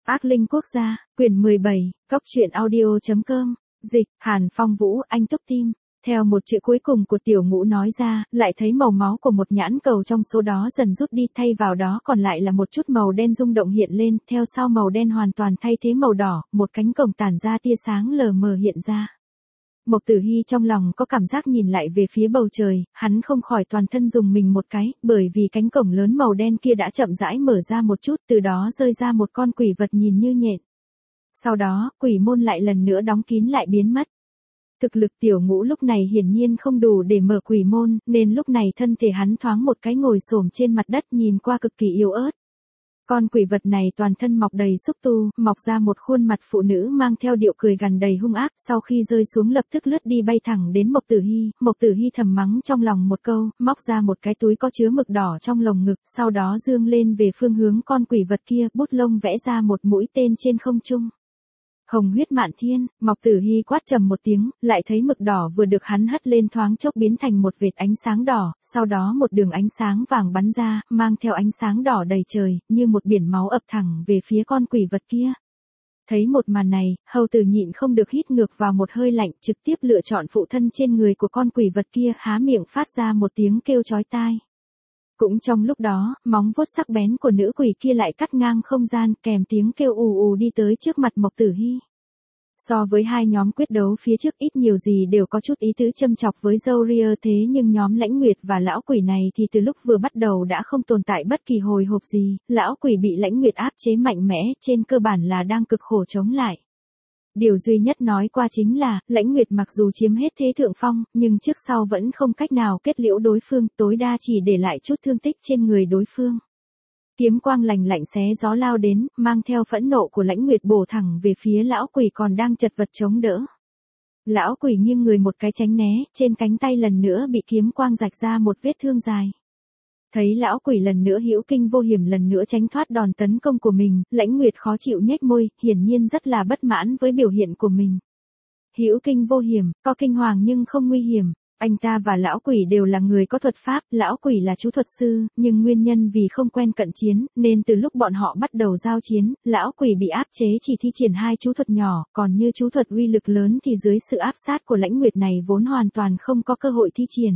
Ác linh quốc gia, quyển 17, Cóc truyện audio.com, dịch, Hàn Phong Vũ, anh Túc Tim. Theo một chữ cuối cùng của tiểu ngũ nói ra, lại thấy màu máu của một nhãn cầu trong số đó dần rút đi, thay vào đó còn lại là một chút màu đen rung động hiện lên, theo sau màu đen hoàn toàn thay thế màu đỏ, một cánh cổng tản ra tia sáng lờ mờ hiện ra. Mộc Tử Hi trong lòng có cảm giác nhìn lại về phía bầu trời, hắn không khỏi toàn thân rùng mình một cái, bởi vì cánh cổng lớn màu đen kia đã chậm rãi mở ra một chút, từ đó rơi ra một con quỷ vật nhìn như nhện. Sau đó, quỷ môn lại lần nữa đóng kín lại biến mất. Thực lực tiểu ngũ lúc này hiển nhiên không đủ để mở quỷ môn, nên lúc này thân thể hắn thoáng một cái ngồi xổm trên mặt đất nhìn qua cực kỳ yếu ớt. Con quỷ vật này toàn thân mọc đầy xúc tu, mọc ra một khuôn mặt phụ nữ mang theo điệu cười gằn đầy hung ác, sau khi rơi xuống lập tức lướt đi bay thẳng đến Mộc Tử Hi. Mộc Tử Hi thầm mắng trong lòng một câu, móc ra một cái túi có chứa mực đỏ trong lồng ngực, sau đó dương lên về phương hướng con quỷ vật kia, bút lông vẽ ra một mũi tên trên không trung. Hồng huyết mạn thiên, Mộc Tử Hi quát trầm một tiếng, lại thấy mực đỏ vừa được hắn hất lên thoáng chốc biến thành một vệt ánh sáng đỏ, sau đó một đường ánh sáng vàng bắn ra, mang theo ánh sáng đỏ đầy trời, như một biển máu ập thẳng về phía con quỷ vật kia. Thấy một màn này, hầu tử nhịn không được hít ngược vào một hơi lạnh, trực tiếp lựa chọn phụ thân trên người của con quỷ vật kia, há miệng phát ra một tiếng kêu chói tai. Cũng trong lúc đó, móng vuốt sắc bén của nữ quỷ kia lại cắt ngang không gian, kèm tiếng kêu ù ù đi tới trước mặt Mộc Tử Hi. So với hai nhóm quyết đấu phía trước ít nhiều gì đều có chút ý tứ châm chọc với Zoria, thế nhưng nhóm Lãnh Nguyệt và lão quỷ này thì từ lúc vừa bắt đầu đã không tồn tại bất kỳ hồi hộp gì, lão quỷ bị Lãnh Nguyệt áp chế mạnh mẽ, trên cơ bản là đang cực khổ chống lại. Điều duy nhất nói qua chính là, Lãnh Nguyệt mặc dù chiếm hết thế thượng phong, nhưng trước sau vẫn không cách nào kết liễu đối phương, tối đa chỉ để lại chút thương tích trên người đối phương. Kiếm quang lành lạnh xé gió lao đến, mang theo phẫn nộ của Lãnh Nguyệt bổ thẳng về phía lão quỷ còn đang chật vật chống đỡ. Lão quỷ nghiêng người một cái tránh né, trên cánh tay lần nữa bị kiếm quang rạch ra một vết thương dài. Thấy lão quỷ lần nữa hữu kinh vô hiểm lần nữa tránh thoát đòn tấn công của mình, Lãnh Nguyệt khó chịu nhếch môi, hiển nhiên rất là bất mãn với biểu hiện của mình. Hữu kinh vô hiểm, có kinh hoàng nhưng không nguy hiểm. Anh ta và lão quỷ đều là người có thuật pháp, lão quỷ là chú thuật sư, nhưng nguyên nhân vì không quen cận chiến, nên từ lúc bọn họ bắt đầu giao chiến, lão quỷ bị áp chế chỉ thi triển hai chú thuật nhỏ, còn như chú thuật uy lực lớn thì dưới sự áp sát của Lãnh Nguyệt này vốn hoàn toàn không có cơ hội thi triển.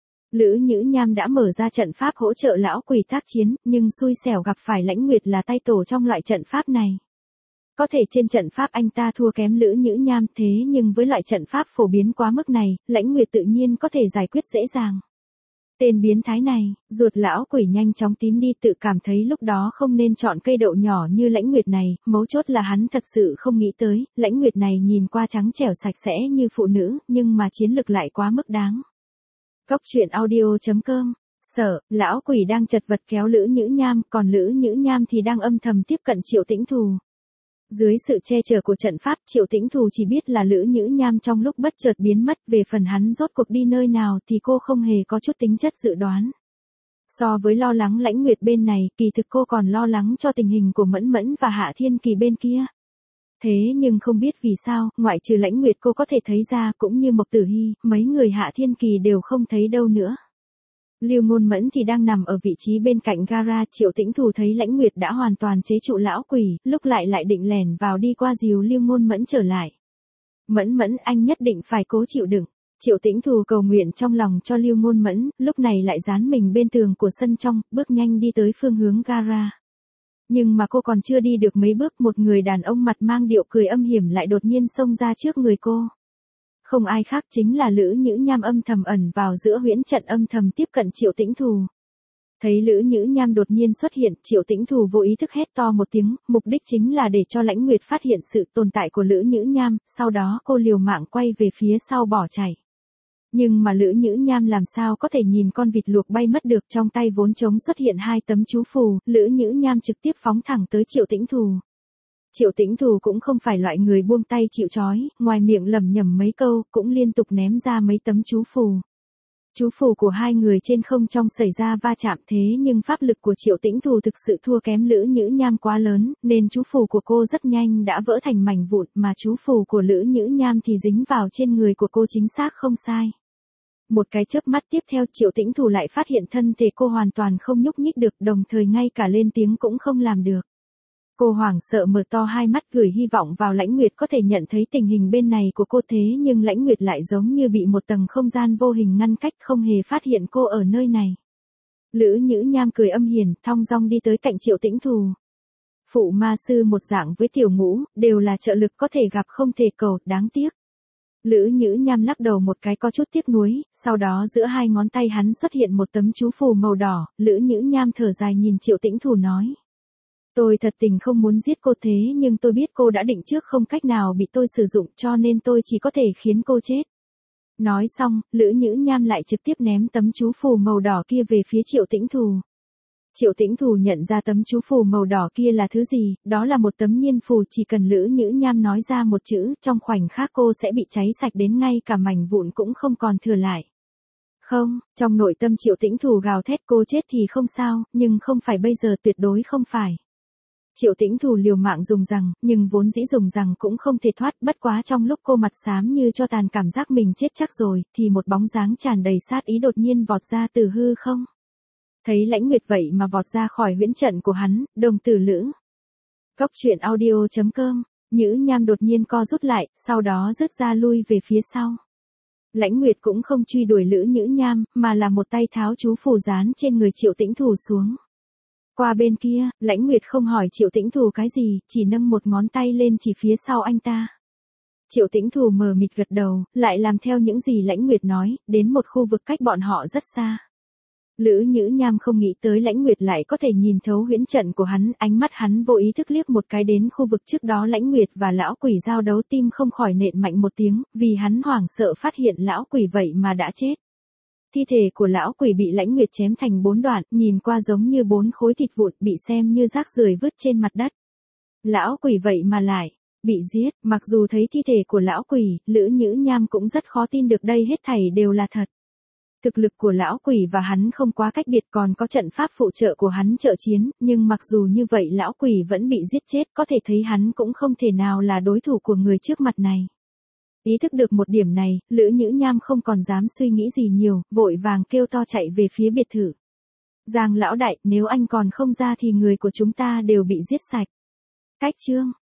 Lữ Nhữ Nham đã mở ra trận pháp hỗ trợ lão quỷ tác chiến, nhưng xui xẻo gặp phải Lãnh Nguyệt là tay tổ trong loại trận pháp này. Có thể trên trận pháp anh ta thua kém Lữ Nhữ Nham, thế nhưng với loại trận pháp phổ biến quá mức này, Lãnh Nguyệt tự nhiên có thể giải quyết dễ dàng. Tên biến thái này, ruột lão quỷ nhanh chóng tím đi, tự cảm thấy lúc đó không nên chọn cây đậu nhỏ như Lãnh Nguyệt này, mấu chốt là hắn thật sự không nghĩ tới, Lãnh Nguyệt này nhìn qua trắng trẻo sạch sẽ như phụ nữ, nhưng mà chiến lực lại quá mức đáng. Cóc truyện audio.com. Sợ, lão quỷ đang chật vật kéo Lữ Nhữ Nham, còn Lữ Nhữ Nham thì đang âm thầm tiếp cận Triệu Tĩnh Thù. Dưới sự che chở của trận pháp, Triệu Tĩnh Thù chỉ biết là Lữ Nhữ Nham trong lúc bất chợt biến mất, về phần hắn rốt cuộc đi nơi nào thì cô không hề có chút tính chất dự đoán. So với lo lắng Lãnh Nguyệt bên này, kỳ thực cô còn lo lắng cho tình hình của Mẫn Mẫn và Hạ Thiên Kỳ bên kia. Thế nhưng không biết vì sao, ngoại trừ Lãnh Nguyệt cô có thể thấy ra, cũng như Mộc Tử Hi, mấy người Hạ Thiên Kỳ đều không thấy đâu nữa. Lưu Ngôn Mẫn thì đang nằm ở vị trí bên cạnh gara, Triệu Tĩnh Thù thấy Lãnh Nguyệt đã hoàn toàn chế trụ lão quỷ, lúc lại định lèn vào đi qua dìu Lưu Ngôn Mẫn trở lại. Mẫn Mẫn, anh nhất định phải cố chịu đựng. Triệu Tĩnh Thù cầu nguyện trong lòng cho Lưu Ngôn Mẫn, lúc này lại dán mình bên tường của sân trong, bước nhanh đi tới phương hướng gara. Nhưng mà cô còn chưa đi được mấy bước, một người đàn ông mặt mang điệu cười âm hiểm lại đột nhiên xông ra trước người cô. Không ai khác chính là Lữ Nhữ Nham âm thầm ẩn vào giữa huyễn trận, âm thầm tiếp cận Triệu Tĩnh Thù. Thấy Lữ Nhữ Nham đột nhiên xuất hiện, Triệu Tĩnh Thù vô ý thức hét to một tiếng, mục đích chính là để cho Lãnh Nguyệt phát hiện sự tồn tại của Lữ Nhữ Nham, sau đó cô liều mạng quay về phía sau bỏ chạy. Nhưng mà Lữ Nhữ Nham làm sao có thể nhìn con vịt luộc bay mất được, trong tay vốn trống xuất hiện hai tấm chú phù, Lữ Nhữ Nham trực tiếp phóng thẳng tới Triệu Tĩnh Thù. Triệu Tĩnh Thù cũng không phải loại người buông tay chịu trói, ngoài miệng lẩm nhẩm mấy câu, cũng liên tục ném ra mấy tấm chú phù. Chú phù của hai người trên không trong xảy ra va chạm, thế nhưng pháp lực của Triệu Tĩnh Thù thực sự thua kém Lữ Nhữ Nham quá lớn, nên chú phù của cô rất nhanh đã vỡ thành mảnh vụn, mà chú phù của Lữ Nhữ Nham thì dính vào trên người của cô chính xác không sai. Một cái chớp mắt tiếp theo, Triệu Tĩnh Thù lại phát hiện thân thể cô hoàn toàn không nhúc nhích được, đồng thời ngay cả lên tiếng cũng không làm được. Cô hoảng sợ mở to hai mắt gửi hy vọng vào Lãnh Nguyệt có thể nhận thấy tình hình bên này của cô, thế nhưng Lãnh Nguyệt lại giống như bị một tầng không gian vô hình ngăn cách, không hề phát hiện cô ở nơi này. Lữ Nhữ Nham cười âm hiền, thong dong đi tới cạnh Triệu Tĩnh Thù. Phụ ma sư một dạng với Tiểu Ngũ, đều là trợ lực có thể gặp không thể cầu, đáng tiếc. Lữ Nhữ Nham lắc đầu một cái có chút tiếc nuối, sau đó giữa hai ngón tay hắn xuất hiện một tấm chú phù màu đỏ, Lữ Nhữ Nham thở dài nhìn Triệu Tĩnh Thù nói. Tôi thật tình không muốn giết cô thế nhưng tôi biết cô đã định trước không cách nào bị tôi sử dụng cho nên tôi chỉ có thể khiến cô chết. Nói xong, Lữ Nhữ Nham lại trực tiếp ném tấm chú phù màu đỏ kia về phía Triệu Tĩnh Thù. Triệu Tĩnh Thù nhận ra tấm chú phù màu đỏ kia là thứ gì, đó là một tấm nhiên phù, chỉ cần Lữ Nhữ Nham nói ra một chữ, trong khoảnh khắc cô sẽ bị cháy sạch đến ngay cả mảnh vụn cũng không còn thừa lại. Không, trong nội tâm Triệu Tĩnh Thù gào thét, cô chết thì không sao, nhưng không phải bây giờ, tuyệt đối không phải. Triệu Tĩnh Thù liều mạng dùng rằng, nhưng vốn dĩ dùng rằng cũng không thể thoát, bất quá trong lúc cô mặt xám như cho tàn cảm giác mình chết chắc rồi, thì một bóng dáng tràn đầy sát ý đột nhiên vọt ra từ hư không. Thấy Lãnh Nguyệt vậy mà vọt ra khỏi huyễn trận của hắn, đồng tử Lữ. Góc truyện audio.com, Nhữ Nham đột nhiên co rút lại, sau đó rứt ra lui về phía sau. Lãnh Nguyệt cũng không truy đuổi Lữ Nhữ Nham, mà là một tay tháo chú phù dán trên người Triệu Tĩnh Thù xuống. Qua bên kia, Lãnh Nguyệt không hỏi Triệu Tĩnh Thù cái gì, chỉ nâng một ngón tay lên chỉ phía sau anh ta. Triệu Tĩnh Thù mờ mịt gật đầu, lại làm theo những gì Lãnh Nguyệt nói, đến một khu vực cách bọn họ rất xa. Lữ Nhữ Nham không nghĩ tới Lãnh Nguyệt lại có thể nhìn thấu huyễn trận của hắn, ánh mắt hắn vô ý thức liếc một cái đến khu vực trước đó Lãnh Nguyệt và lão quỷ giao đấu, tim không khỏi nện mạnh một tiếng, vì hắn hoảng sợ phát hiện lão quỷ vậy mà đã chết. Thi thể của lão quỷ bị Lãnh Nguyệt chém thành 4 đoạn, nhìn qua giống như 4 khối thịt vụn, bị xem như rác rưởi vứt trên mặt đất. Lão quỷ vậy mà lại bị giết, mặc dù thấy thi thể của lão quỷ, Lữ Nhữ Nham cũng rất khó tin được đây hết thảy đều là thật. Thực lực của lão quỷ và hắn không quá cách biệt, còn có trận pháp phụ trợ của hắn trợ chiến, nhưng mặc dù như vậy lão quỷ vẫn bị giết chết, có thể thấy hắn cũng không thể nào là đối thủ của người trước mặt này. Ý thức được một điểm này, Lữ Nhữ Nham không còn dám suy nghĩ gì nhiều, vội vàng kêu to chạy về phía biệt thự. Giang lão đại, nếu anh còn không ra thì người của chúng ta đều bị giết sạch. Cách chương